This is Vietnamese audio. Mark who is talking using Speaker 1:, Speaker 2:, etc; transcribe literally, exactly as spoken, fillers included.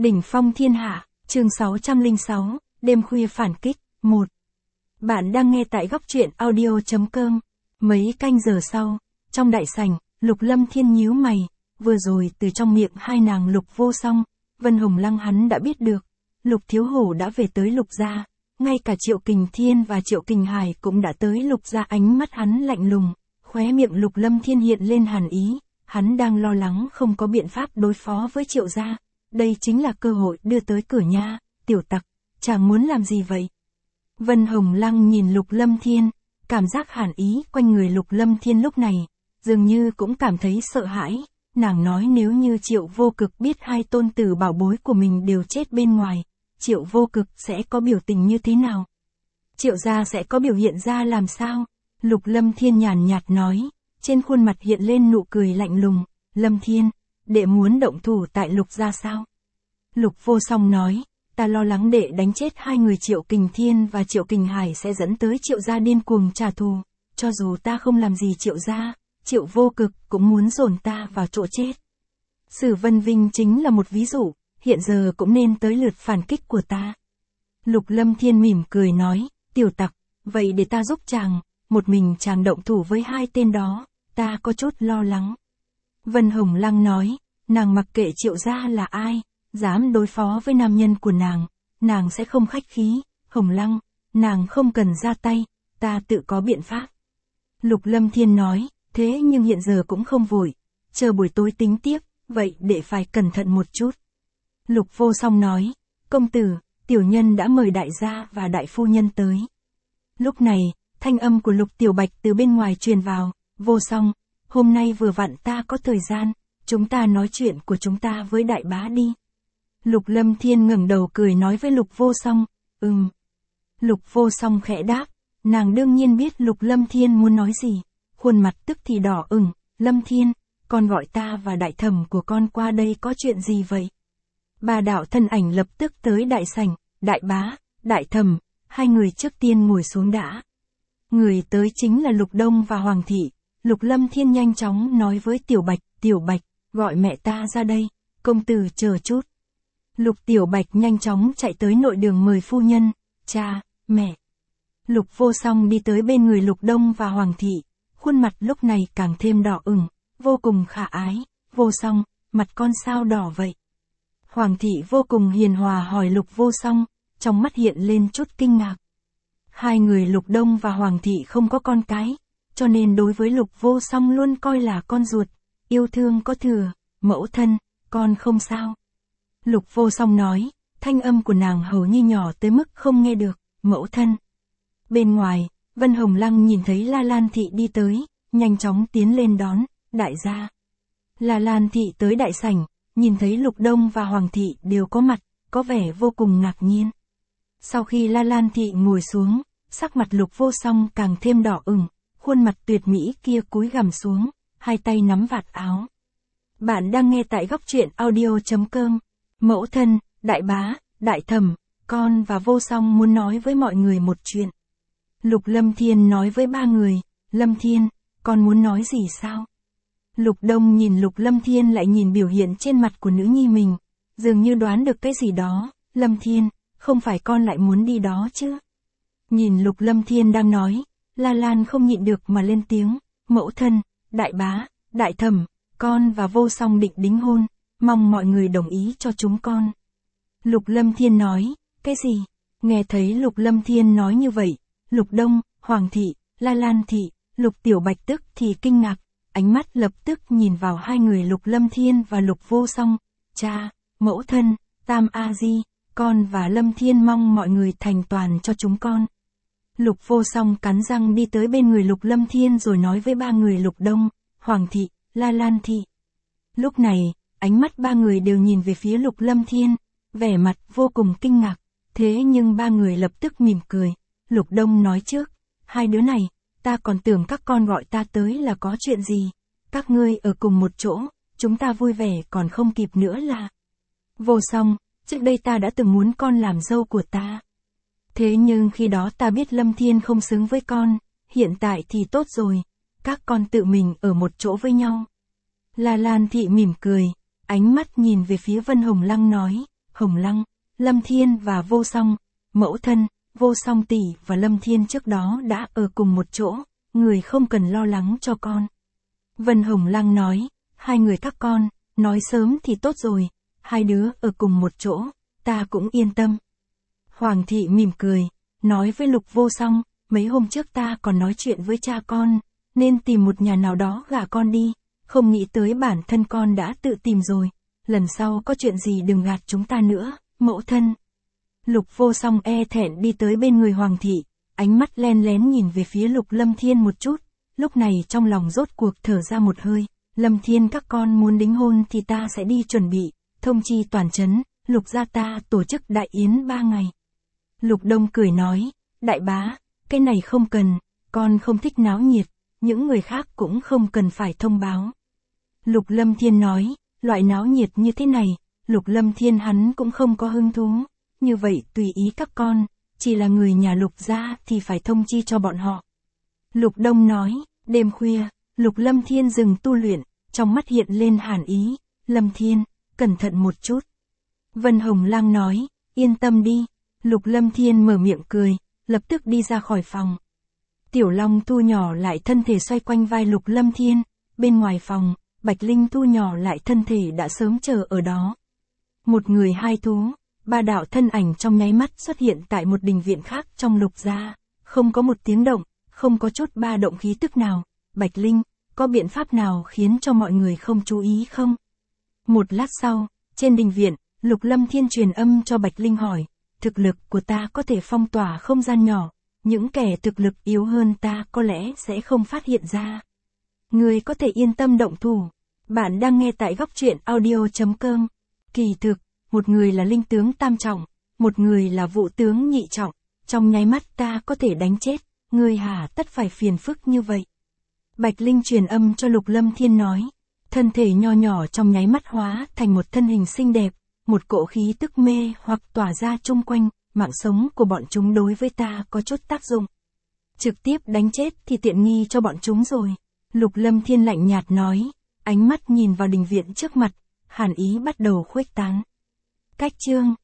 Speaker 1: Đỉnh phong thiên hạ, chương sáu trăm lẻ sáu, đêm khuya phản kích, một. Bạn đang nghe tại góc truyện audio chấm com. Mấy canh giờ sau, trong đại sảnh, Lục Lâm Thiên nhíu mày, vừa rồi từ trong miệng hai nàng Lục Vô Song, Vân Hồng Lăng hắn đã biết được, Lục Thiếu Hổ đã về tới Lục gia, ngay cả Triệu Kình Thiên và Triệu Kình Hải cũng đã tới Lục gia. Ánh mắt hắn lạnh lùng, khóe miệng Lục Lâm Thiên hiện lên hàn ý, hắn đang lo lắng không có biện pháp đối phó với Triệu gia. Đây chính là cơ hội đưa tới cửa nha, tiểu tặc, chàng muốn làm gì vậy? Vân Hồng Lăng nhìn Lục Lâm Thiên, cảm giác hàn ý quanh người Lục Lâm Thiên lúc này, dường như cũng cảm thấy sợ hãi, nàng nói nếu như Triệu Vô Cực biết hai tôn tử bảo bối của mình đều chết bên ngoài, Triệu Vô Cực sẽ có biểu tình như thế nào? Triệu gia sẽ có biểu hiện ra làm sao? Lục Lâm Thiên nhàn nhạt nói, trên khuôn mặt hiện lên nụ cười lạnh lùng, Lâm Thiên, đệ muốn động thủ tại Lục gia sao? Lục Vô Song nói, ta lo lắng đệ đánh chết hai người Triệu Kình Thiên và Triệu Kình Hải sẽ dẫn tới Triệu gia điên cuồng trả thù, cho dù ta không làm gì Triệu gia, Triệu Vô Cực cũng muốn dồn ta vào chỗ chết. Sử Vân Vinh chính là một ví dụ, hiện giờ cũng nên tới lượt phản kích của ta. Lục Lâm Thiên mỉm cười nói, tiểu tặc, vậy để ta giúp chàng, một mình chàng động thủ với hai tên đó, ta có chút lo lắng. Vân Hồng Lăng nói, nàng mặc kệ Triệu gia là ai, dám đối phó với nam nhân của nàng, nàng sẽ không khách khí, Hồng Lăng, nàng không cần ra tay, ta tự có biện pháp. Lục Lâm Thiên nói, thế nhưng hiện giờ cũng không vội, chờ buổi tối tính tiếp, vậy để phải cẩn thận một chút. Lục Vô Song nói, công tử, tiểu nhân đã mời đại gia và đại phu nhân tới. Lúc này, thanh âm của Lục Tiểu Bạch từ bên ngoài truyền vào, Vô Song, hôm nay vừa vặn ta có thời gian, chúng ta nói chuyện của chúng ta với đại bá đi. Lục Lâm Thiên ngẩng đầu cười nói với Lục Vô Song, ừm. Lục Vô Song khẽ đáp, nàng đương nhiên biết Lục Lâm Thiên muốn nói gì, khuôn mặt tức thì đỏ ửng, Lâm Thiên, con gọi ta và đại thẩm của con qua đây có chuyện gì vậy? Ba đạo thân ảnh lập tức tới đại sảnh, đại bá, đại thẩm, hai người trước tiên ngồi xuống đã. Người tới chính là Lục Đông và Hoàng Thị, Lục Lâm Thiên nhanh chóng nói với Tiểu Bạch, Tiểu Bạch, gọi mẹ ta ra đây, công tử chờ chút. Lục Tiểu Bạch nhanh chóng chạy tới nội đường mời phu nhân, cha, mẹ. Lục Vô Song đi tới bên người Lục Đông và Hoàng Thị, khuôn mặt lúc này càng thêm đỏ ửng, vô cùng khả ái, Vô Song, mặt con sao đỏ vậy? Hoàng Thị vô cùng hiền hòa hỏi Lục Vô Song, trong mắt hiện lên chút kinh ngạc. Hai người Lục Đông và Hoàng Thị không có con cái, cho nên đối với Lục Vô Song luôn coi là con ruột, yêu thương có thừa, mẫu thân, con không sao. Lục Vô Song nói, thanh âm của nàng hầu như nhỏ tới mức không nghe được, mẫu thân. Bên ngoài, Vân Hồng Lăng nhìn thấy La Lan Thị đi tới, nhanh chóng tiến lên đón, đại gia. La Lan Thị tới đại sảnh, nhìn thấy Lục Đông và Hoàng Thị đều có mặt, có vẻ vô cùng ngạc nhiên. Sau khi La Lan Thị ngồi xuống, sắc mặt Lục Vô Song càng thêm đỏ ửng, khuôn mặt tuyệt mỹ kia cúi gằm xuống, hai tay nắm vạt áo. Bạn đang nghe tại góc truyện audio chấm com. Mẫu thân, đại bá, đại thẩm, con và Vô Song muốn nói với mọi người một chuyện. Lục Lâm Thiên nói với ba người, Lâm Thiên, con muốn nói gì sao? Lục Đông nhìn Lục Lâm Thiên lại nhìn biểu hiện trên mặt của nữ nhi mình, dường như đoán được cái gì đó, Lâm Thiên, không phải con lại muốn đi đó chứ? Nhìn Lục Lâm Thiên đang nói, La Lan không nhịn được mà lên tiếng, mẫu thân, đại bá, đại thẩm, con và Vô Song định đính hôn, mong mọi người đồng ý cho chúng con. Lục Lâm Thiên nói, cái gì? Nghe thấy Lục Lâm Thiên nói như vậy, Lục Đông, Hoàng Thị, La Lan Thị, Lục Tiểu Bạch tức thì kinh ngạc, ánh mắt lập tức nhìn vào hai người Lục Lâm Thiên và Lục Vô Song, cha, mẫu thân, Tam A Di, con và Lâm Thiên mong mọi người thành toàn cho chúng con. Lục Vô Song cắn răng đi tới bên người Lục Lâm Thiên rồi nói với ba người Lục Đông, Hoàng Thị, La Lan Thị. Lúc này, ánh mắt ba người đều nhìn về phía Lục Lâm Thiên, vẻ mặt vô cùng kinh ngạc, thế nhưng ba người lập tức mỉm cười. Lục Đông nói trước, hai đứa này, ta còn tưởng các con gọi ta tới là có chuyện gì, các ngươi ở cùng một chỗ, chúng ta vui vẻ còn không kịp nữa là. Vô Song, trước đây ta đã từng muốn con làm dâu của ta. Thế nhưng khi đó ta biết Lâm Thiên không xứng với con, hiện tại thì tốt rồi, các con tự mình ở một chỗ với nhau. La Lan Thị mỉm cười, ánh mắt nhìn về phía Vân Hồng Lăng nói, Hồng Lăng, Lâm Thiên và Vô Song, mẫu thân, Vô Song tỷ và Lâm Thiên trước đó đã ở cùng một chỗ, người không cần lo lắng cho con. Vân Hồng Lăng nói, hai người các con, nói sớm thì tốt rồi, hai đứa ở cùng một chỗ, ta cũng yên tâm. Hoàng thị mỉm cười, nói với Lục Vô Song, mấy hôm trước ta còn nói chuyện với cha con, nên tìm một nhà nào đó gả con đi, không nghĩ tới bản thân con đã tự tìm rồi, lần sau có chuyện gì đừng gạt chúng ta nữa, mẫu thân. Lục Vô Song e thẹn đi tới bên người Hoàng thị, ánh mắt len lén nhìn về phía Lục Lâm Thiên một chút, lúc này trong lòng rốt cuộc thở ra một hơi, Lâm Thiên các con muốn đính hôn thì ta sẽ đi chuẩn bị, thông chi toàn trấn, Lục gia ta tổ chức đại yến ba ngày. Lục Đông cười nói, đại bá, cái này không cần, con không thích náo nhiệt, những người khác cũng không cần phải thông báo. Lục Lâm Thiên nói, loại náo nhiệt như thế này, Lục Lâm Thiên hắn cũng không có hứng thú, như vậy tùy ý các con, chỉ là người nhà Lục gia thì phải thông chi cho bọn họ. Lục Đông nói, đêm khuya, Lục Lâm Thiên dừng tu luyện, trong mắt hiện lên hàn ý, Lâm Thiên, cẩn thận một chút. Vân Hồng Lang nói, yên tâm đi, Lục Lâm Thiên mở miệng cười, lập tức đi ra khỏi phòng. Tiểu Long thu nhỏ lại thân thể xoay quanh vai Lục Lâm Thiên, bên ngoài phòng, Bạch Linh thu nhỏ lại thân thể đã sớm chờ ở đó. Một người hai thú, ba đạo thân ảnh trong nháy mắt xuất hiện tại một đình viện khác trong Lục gia, không có một tiếng động, không có chút ba động khí tức nào. Bạch Linh, có biện pháp nào khiến cho mọi người không chú ý không? Một lát sau, trên đình viện, Lục Lâm Thiên truyền âm cho Bạch Linh hỏi, thực lực của ta có thể phong tỏa không gian nhỏ, những kẻ thực lực yếu hơn ta có lẽ sẽ không phát hiện ra. Người có thể yên tâm động thủ. Bạn đang nghe tại góc truyện audio chấm com. Kỳ thực, một người là linh tướng tam trọng, một người là vũ tướng nhị trọng, trong nháy mắt ta có thể đánh chết, người hả tất phải phiền phức như vậy. Bạch Linh truyền âm cho Lục Lâm Thiên nói, thân thể nho nhỏ trong nháy mắt hóa thành một thân hình xinh đẹp, một cỗ khí tức mê hoặc tỏa ra chung quanh, mạng sống của bọn chúng đối với ta có chút tác dụng. Trực tiếp đánh chết thì tiện nghi cho bọn chúng rồi. Lục Lâm Thiên lạnh nhạt nói, ánh mắt nhìn vào đình viện trước mặt, hàn ý bắt đầu khuếch tán. Cách chương